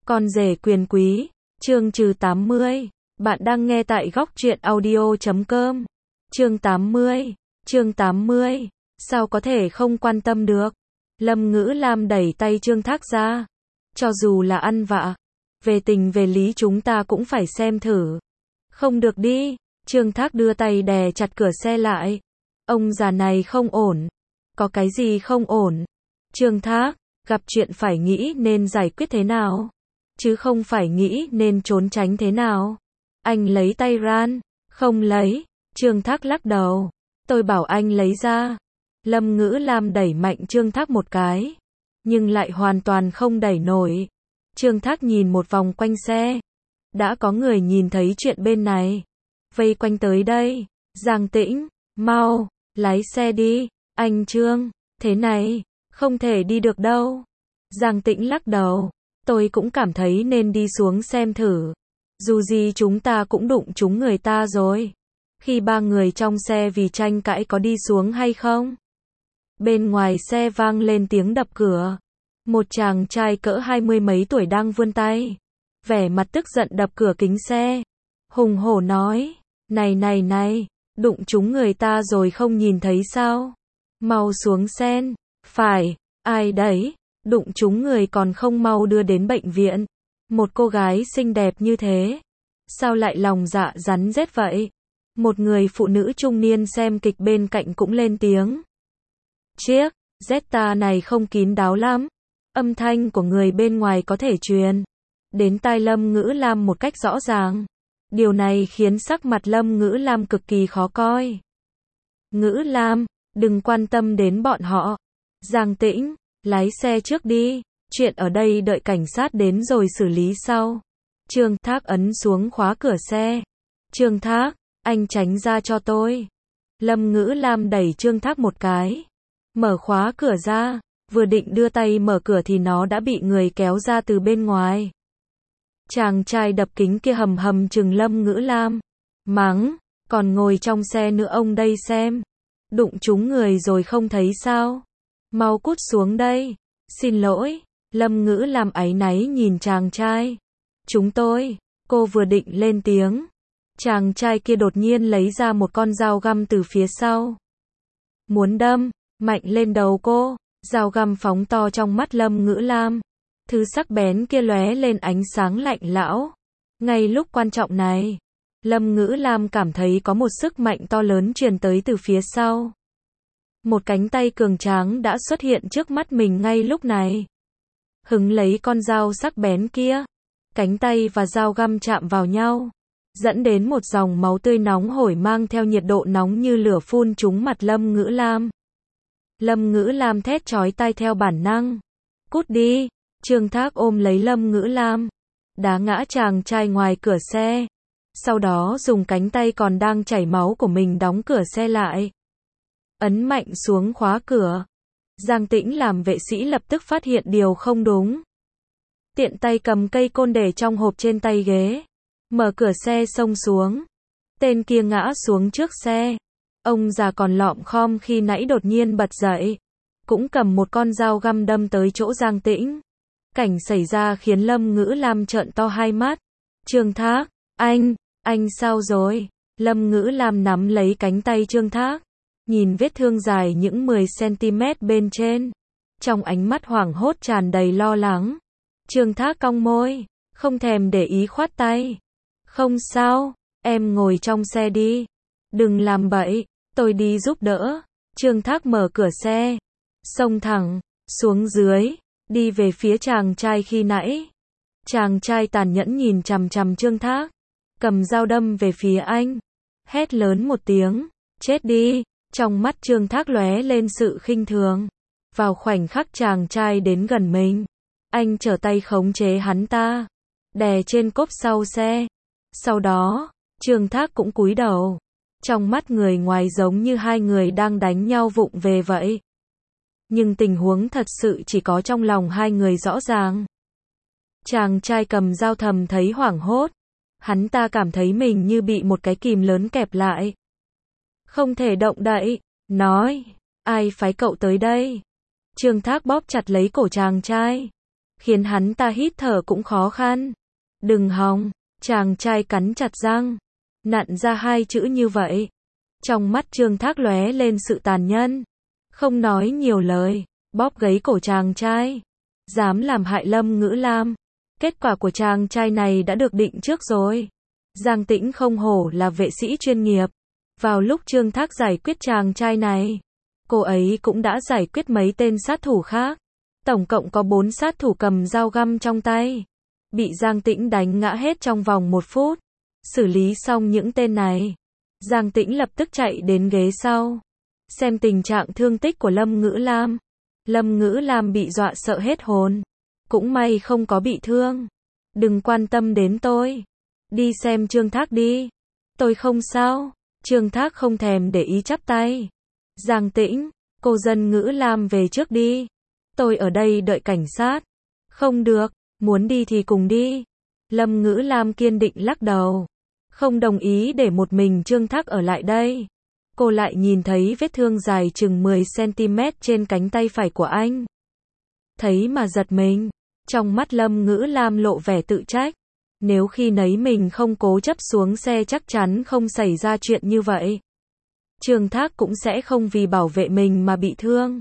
Con rể quyền quý, chương trừ 80. Bạn đang nghe tại góc truyện audio.com. Chương 80. Chương 80. Sao có thể không quan tâm được? Lâm Ngữ Lam đẩy tay Trương Thác ra. Cho dù là ăn vạ, về tình về lý chúng ta cũng phải xem thử. Không được đi. Trương Thác đưa tay đè chặt cửa xe lại. Ông già này không ổn. Có cái gì không ổn? Trương Thác, gặp chuyện phải nghĩ nên giải quyết thế nào, chứ không phải nghĩ nên trốn tránh thế nào. Anh lấy tay ran. Không lấy. Trương Thác lắc đầu. Tôi bảo anh lấy ra. Lâm Ngữ Lam đẩy mạnh Trương Thác một cái, nhưng lại hoàn toàn không đẩy nổi. Trương Thác nhìn một vòng quanh xe. Đã có người nhìn thấy chuyện bên này, vây quanh tới đây. Giang Tĩnh, mau, lái xe đi. Anh Trương, thế này, không thể đi được đâu. Giang Tĩnh lắc đầu. Tôi cũng cảm thấy nên đi xuống xem thử. Dù gì chúng ta cũng đụng trúng người ta rồi. Khi ba người trong xe vì tranh cãi có đi xuống hay không? Bên ngoài xe vang lên tiếng đập cửa. Một chàng trai cỡ 20 mấy tuổi đang vươn tay, vẻ mặt tức giận đập cửa kính xe. Hùng hổ nói, này, đụng trúng người ta rồi không nhìn thấy sao? Mau xuống sen. Phải, ai đấy? Đụng trúng người còn không mau đưa đến bệnh viện. Một cô gái xinh đẹp như thế, sao lại lòng dạ rắn rết vậy? Một người phụ nữ trung niên xem kịch bên cạnh cũng lên tiếng. Chiếc Jetta này không kín đáo lắm. Âm thanh của người bên ngoài có thể truyền đến tai Lâm Ngữ Lam một cách rõ ràng. Điều này khiến sắc mặt Lâm Ngữ Lam cực kỳ khó coi. Ngữ Lam, đừng quan tâm đến bọn họ. Giang Tĩnh, lái xe trước đi. Chuyện ở đây đợi cảnh sát đến rồi xử lý sau. Trương Thác ấn xuống khóa cửa xe. Trương Thác, anh tránh ra cho tôi. Lâm Ngữ Lam đẩy Trương Thác một cái, mở khóa cửa ra. Vừa định đưa tay mở cửa thì nó đã bị người kéo ra từ bên ngoài. Chàng trai đập kính kia hầm hầm trừng Lâm Ngữ Lam, mắng, còn ngồi trong xe nữa ông đây xem. Đụng trúng người rồi không thấy sao? Mau cút xuống đây. Xin lỗi. Lâm Ngữ Lam áy náy nhìn chàng trai. Cô vừa định lên tiếng, chàng trai kia đột nhiên lấy ra một con dao găm từ phía sau, muốn đâm mạnh lên đầu cô. Dao găm phóng to trong mắt Lâm Ngữ Lam. Thứ sắc bén kia lóe lên ánh sáng lạnh lẽo. Ngay lúc quan trọng này, Lâm Ngữ Lam cảm thấy có một sức mạnh to lớn truyền tới từ phía sau. Một cánh tay cường tráng đã xuất hiện trước mắt mình ngay lúc này. Hứng lấy con dao sắc bén kia. Cánh tay và dao găm chạm vào nhau, dẫn đến một dòng máu tươi nóng hổi mang theo nhiệt độ nóng như lửa phun trúng mặt Lâm Ngữ Lam. Lâm Ngữ Lam thét chói tai theo bản năng. Cút đi. Trương Thác ôm lấy Lâm Ngữ Lam, đá ngã chàng trai ngoài cửa xe. Sau đó dùng cánh tay còn đang chảy máu của mình đóng cửa xe lại, ấn mạnh xuống khóa cửa. Giang Tĩnh làm vệ sĩ lập tức phát hiện điều không đúng. Tiện tay cầm cây côn để trong hộp trên tay ghế, mở cửa xe xông xuống. Tên kia ngã xuống trước xe. Ông già còn lọm khom khi nãy đột nhiên bật dậy, cũng cầm một con dao găm đâm tới chỗ Giang Tĩnh. Cảnh xảy ra khiến Lâm Ngữ Lam trợn to hai mắt. Trương Thác, anh sao rồi? Lâm Ngữ Lam nắm lấy cánh tay Trương Thác, nhìn vết thương dài những 10cm bên trên. Trong ánh mắt hoảng hốt tràn đầy lo lắng. Trương Thác cong môi, không thèm để ý khoát tay. Không sao, em ngồi trong xe đi. Đừng làm bậy, tôi đi giúp đỡ. Trương Thác mở cửa xe, xông thẳng xuống dưới, đi về phía chàng trai khi nãy. Chàng trai tàn nhẫn nhìn chằm chằm Trương Thác, cầm dao đâm về phía anh, hét lớn một tiếng, chết đi. Trong mắt Trương Thác lóe lên sự khinh thường. Vào khoảnh khắc chàng trai đến gần mình, anh trở tay khống chế hắn ta, đè trên cốp sau xe. Sau đó, Trương Thác cũng cúi đầu. Trong mắt người ngoài giống như hai người đang đánh nhau vụng về vậy. Nhưng tình huống thật sự chỉ có trong lòng hai người rõ ràng. Chàng trai cầm dao thầm thấy hoảng hốt. Hắn ta cảm thấy mình như bị một cái kìm lớn kẹp lại, không thể động đậy. Nói, ai phái cậu tới đây? Trương Thác bóp chặt lấy cổ chàng trai. khiến hắn ta hít thở cũng khó khăn. Đừng hòng, chàng trai cắn chặt răng, nặn ra hai chữ như vậy. Trong mắt Trương Thác lóe lên sự tàn nhẫn, không nói nhiều lời, bóp gáy cổ chàng trai. Dám làm hại Lâm Ngữ Lam. Kết quả của chàng trai này đã được định trước rồi. Giang Tĩnh không hổ là vệ sĩ chuyên nghiệp. Vào lúc Trương Thác giải quyết chàng trai này, cô ấy cũng đã giải quyết mấy tên sát thủ khác. Tổng cộng có 4 sát thủ cầm dao găm trong tay. Bị Giang Tĩnh đánh ngã hết trong vòng 1 phút. Xử lý xong những tên này, Giang Tĩnh lập tức chạy đến ghế sau, xem tình trạng thương tích của Lâm Ngữ Lam. Lâm Ngữ Lam bị dọa sợ hết hồn. Cũng may không có bị thương. Đừng quan tâm đến tôi. Đi xem Trương Thác đi. Tôi không sao. Trương Thác không thèm để ý chắp tay. Giang Tĩnh, cô dân Ngữ Lam về trước đi. Tôi ở đây đợi cảnh sát. Không được, muốn đi thì cùng đi. Lâm Ngữ Lam kiên định lắc đầu. Không đồng ý để một mình Trương Thác ở lại đây. Cô lại nhìn thấy vết thương dài chừng 10cm trên cánh tay phải của anh. Thấy mà giật mình. Trong mắt Lâm Ngữ Lam lộ vẻ tự trách. Nếu khi nấy mình không cố chấp xuống xe chắc chắn không xảy ra chuyện như vậy. Trương Thác cũng sẽ không vì bảo vệ mình mà bị thương.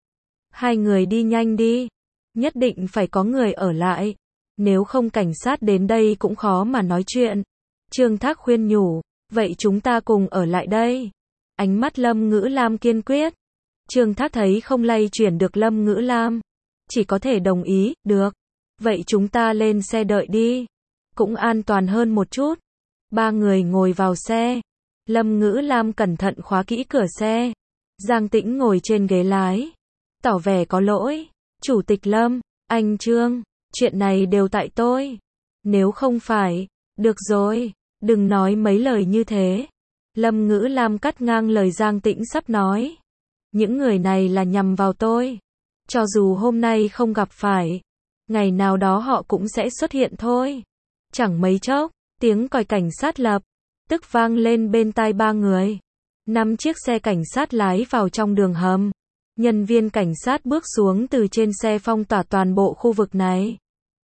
Hai người đi nhanh đi. Nhất định phải có người ở lại. Nếu không cảnh sát đến đây cũng khó mà nói chuyện. Trương Thác khuyên nhủ. Vậy chúng ta cùng ở lại đây. Ánh mắt Lâm Ngữ Lam kiên quyết. Trương Thác thấy không lay chuyển được Lâm Ngữ Lam. Chỉ có thể đồng ý, được. Vậy chúng ta lên xe đợi đi. Cũng an toàn hơn một chút. Ba người ngồi vào xe. Lâm Ngữ Lam cẩn thận khóa kỹ cửa xe. Giang Tĩnh ngồi trên ghế lái. Tỏ vẻ có lỗi. Chủ tịch Lâm, anh Trương, chuyện này đều tại tôi. Nếu không phải, được rồi, đừng nói mấy lời như thế. Lâm Ngữ Lam cắt ngang lời Giang Tĩnh sắp nói. Những người này là nhằm vào tôi. Cho dù hôm nay không gặp phải, ngày nào đó họ cũng sẽ xuất hiện thôi. Chẳng mấy chốc, tiếng còi cảnh sát lập tức vang lên bên tai ba người. 5 chiếc xe cảnh sát lái vào trong đường hầm. Nhân viên cảnh sát bước xuống từ trên xe phong tỏa toàn bộ khu vực này.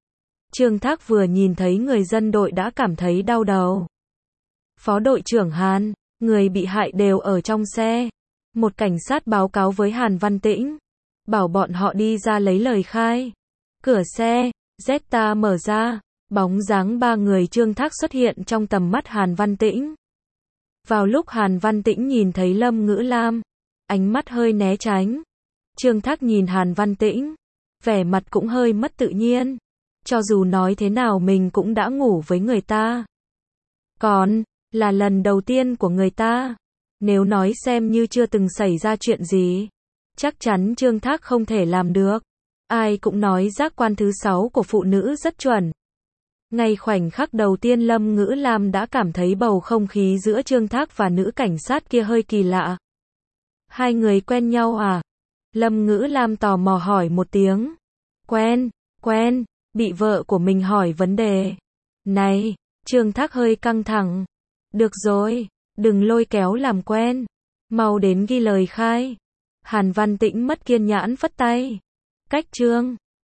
Trương Thác vừa nhìn thấy người dân đội đã cảm thấy đau đầu. Phó đội trưởng Hàn, người bị hại đều ở trong xe. Một cảnh sát báo cáo với Hàn Văn Tĩnh, bảo bọn họ đi ra lấy lời khai. Cửa xe Zeta mở ra, bóng dáng ba người Trương Thác xuất hiện trong tầm mắt Hàn Văn Tĩnh. Vào lúc Hàn Văn Tĩnh nhìn thấy Lâm Ngữ Lam, ánh mắt hơi né tránh. Trương Thác nhìn Hàn Văn Tĩnh, vẻ mặt cũng hơi mất tự nhiên. Cho dù nói thế nào mình cũng đã ngủ với người ta. Còn là lần đầu tiên của người ta. Nếu nói xem như chưa từng xảy ra chuyện gì, chắc chắn Trương Thác không thể làm được. Ai cũng nói giác quan thứ 6 của phụ nữ rất chuẩn. Ngay khoảnh khắc đầu tiên Lâm Ngữ Lam đã cảm thấy bầu không khí giữa Trương Thác và nữ cảnh sát kia hơi kỳ lạ. Hai người quen nhau à? Lâm Ngữ Lam tò mò hỏi một tiếng. Quen, bị vợ của mình hỏi vấn đề này. Trương Thác hơi căng thẳng. Được rồi, đừng lôi kéo làm quen. Mau đến ghi lời khai. Hàn Văn Tĩnh mất kiên nhẫn phất tay. Cách Trương